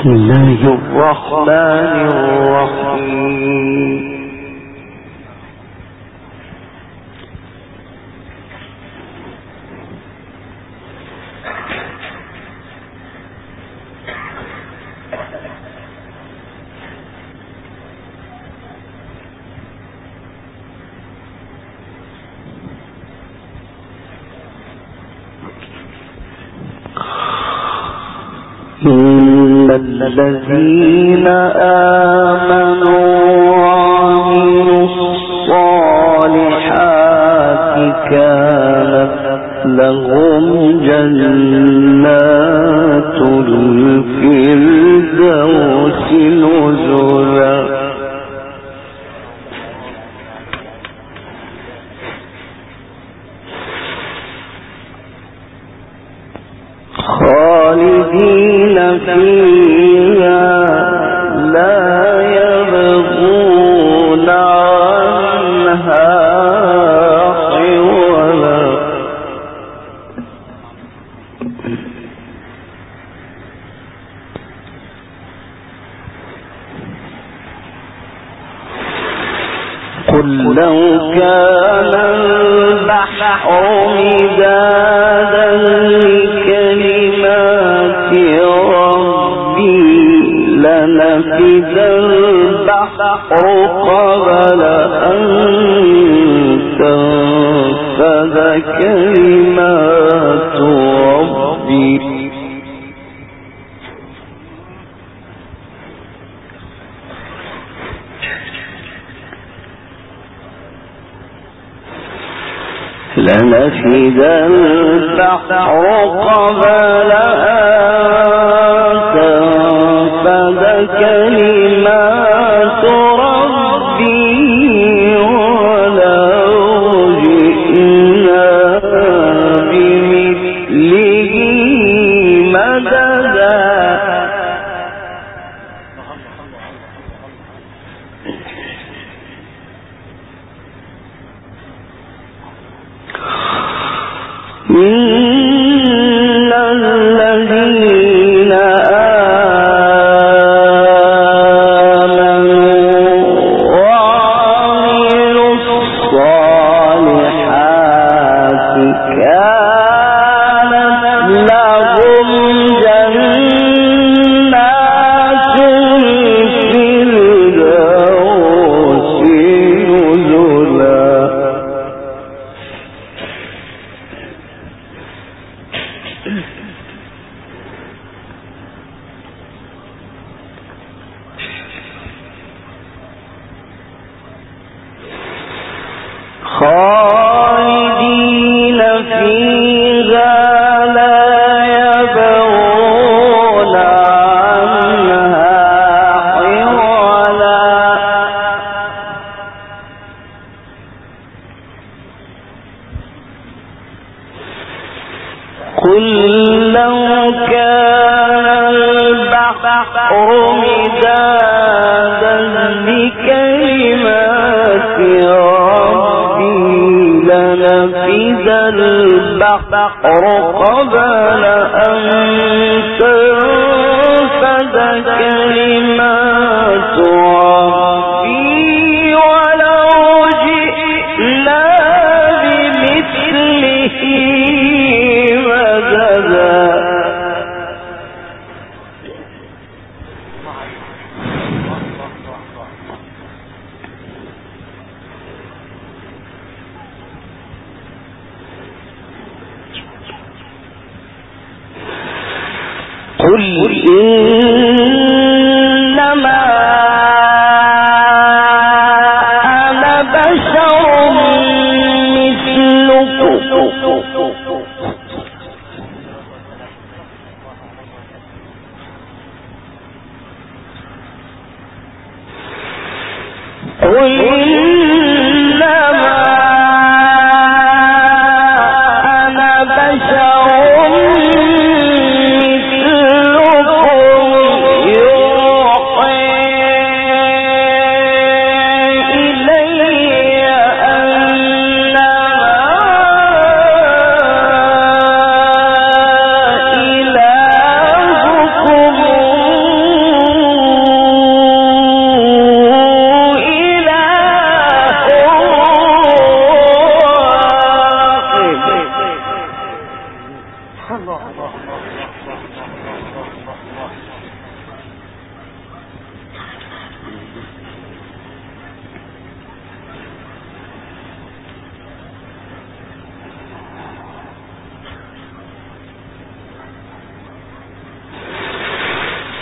بسم الله الرحمن الرحيم. إن الذين آمنوا وعملوا الصالحات كانت لهم جنات الفردوس نزلا خالدين فيها لا يبغون عنها حولا قل لو كان البحر مدادا لكلمات ربي لنفد البحر قبل أن تنفد كلمات ربي لنفد البحر قبل أن تنفد كلمات ربي ولو جئنا بمثله مددا إن الذين آمنوا وعملوا الصالحات كانت لهم جنات الفردوس نزلا خالدين فيها لا يبغون عنها حولا قل لو كان البحر مدادا لكلمات ربي لنفد البحر قبل أن تنفد كلمات ربي ولو جئنا بمثله مددا قل إنما أنا بشر مثلكم قل إنما أنا بشر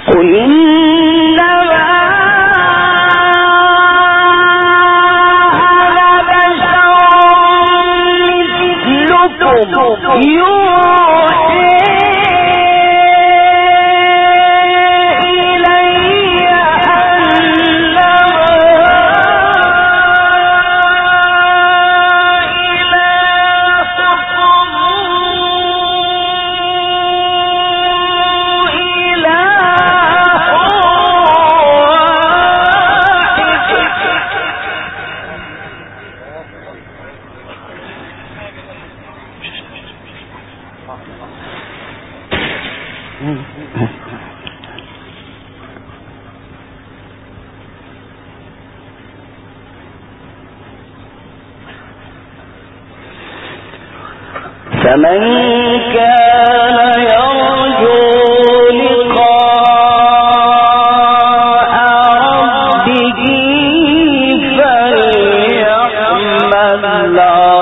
فمن كان يرجو لقاء ربه فليعمل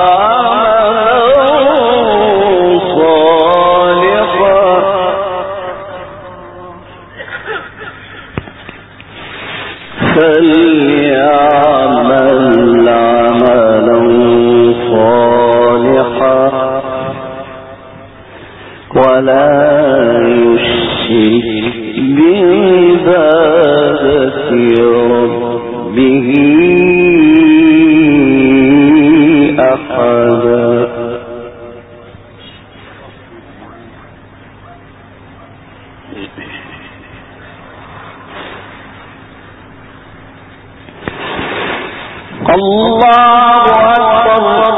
عملا صالحا ولا يشرك بعبادة ربه أحدا. الله أكبر.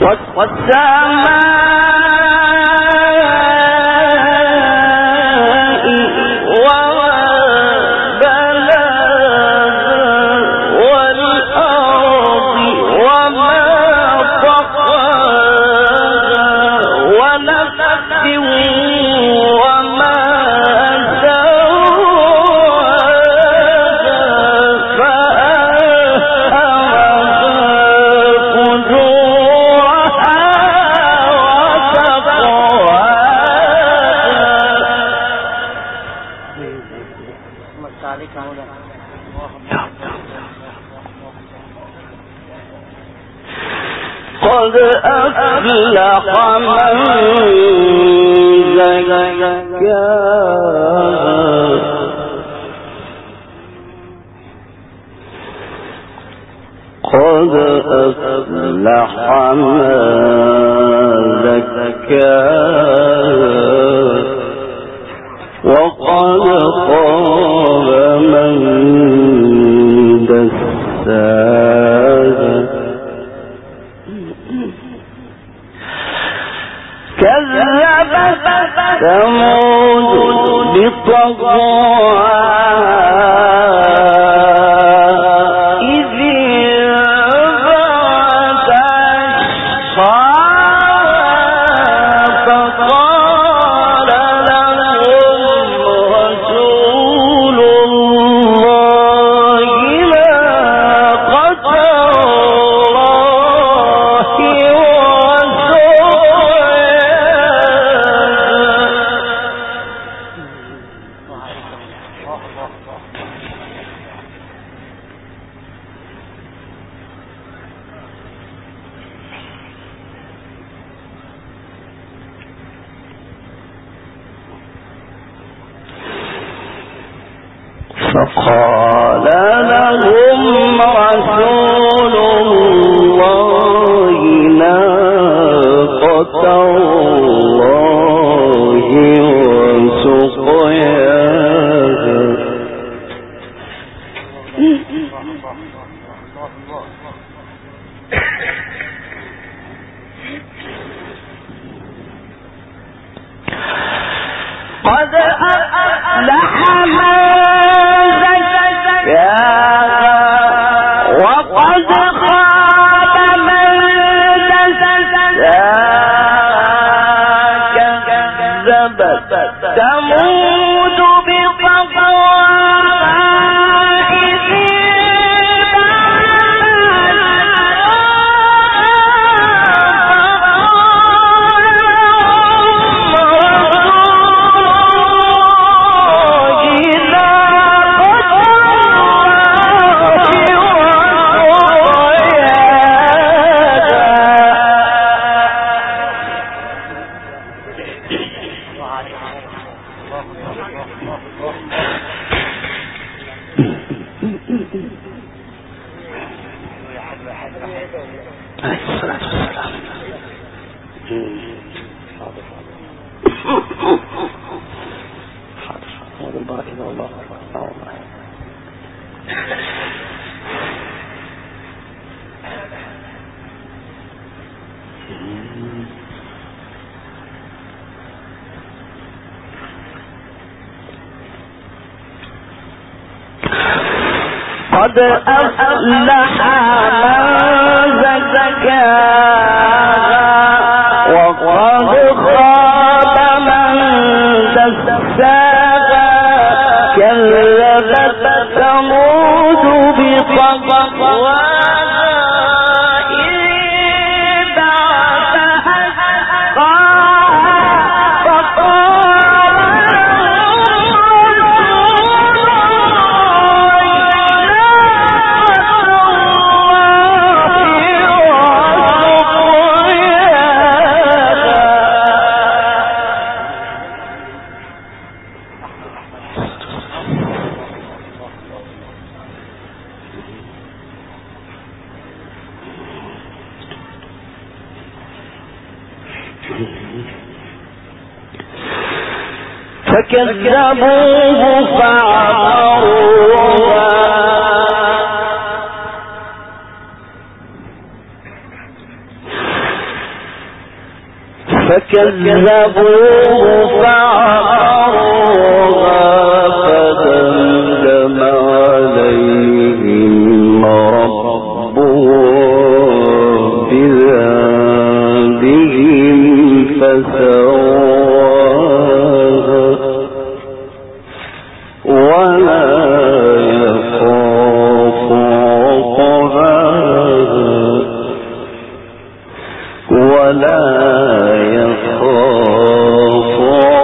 قد أفلح من زكاها قد أفلح من زكاها وقد خاب من دساها كذبت ثمود بطغواها إذ انبعث أشقاها فقال لهم رسول الله ناقة فقال لهم رسول الله ناقة الله وسقياها قد أفلح من وقد خاب من دساها كذبت ثمود بطغواها إذ قد أفلح من زكاها وقد خاب من دساها كذبت ثمود بطغواها فكذبوه فعقروها فكذبوه فعقروها فدمدم عليهم ربهم بذنبهم فسواها ولا يخاف عقباها ولا يخاف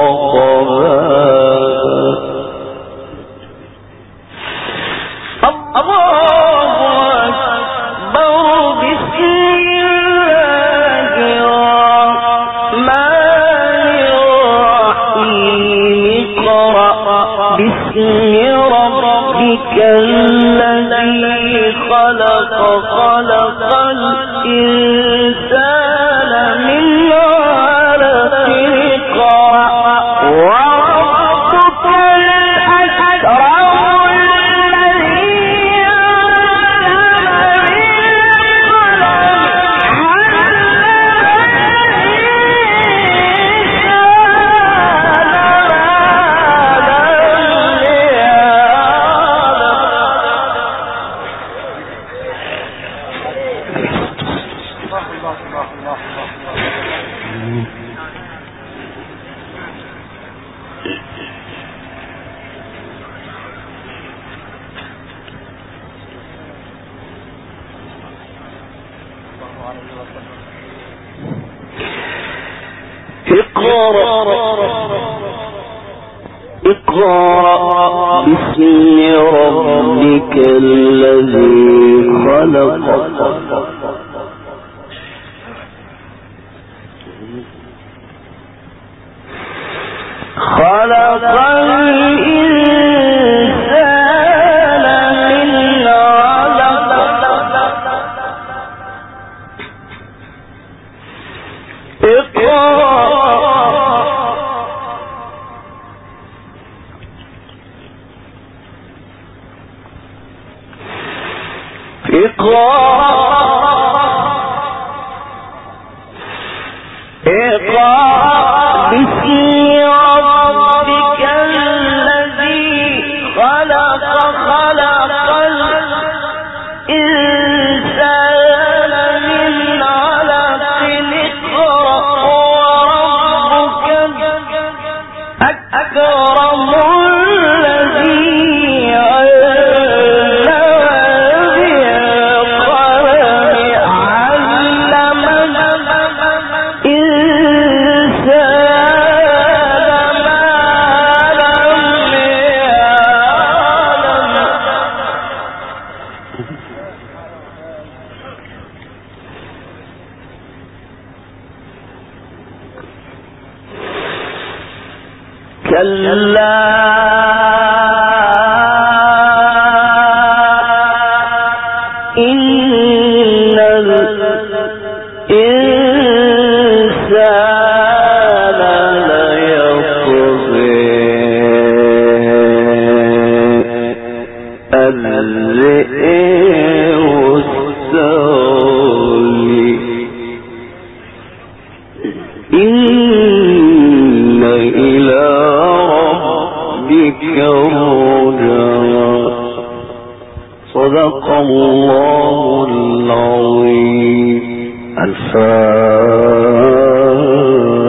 الذي خلق الإنسان من علق وربك الأكرم الذي اقرأ باسم ربك الذي خلق الإنسان من علق اقرأ باسم ربك الذي خلق الإنسان من علق اقرأ وربك الأكرم الذي كلا إن الإنسان ليطغى أن رآه استغنى إن إلى ربك الرجعى صدق الله العظيم. الفاتحة.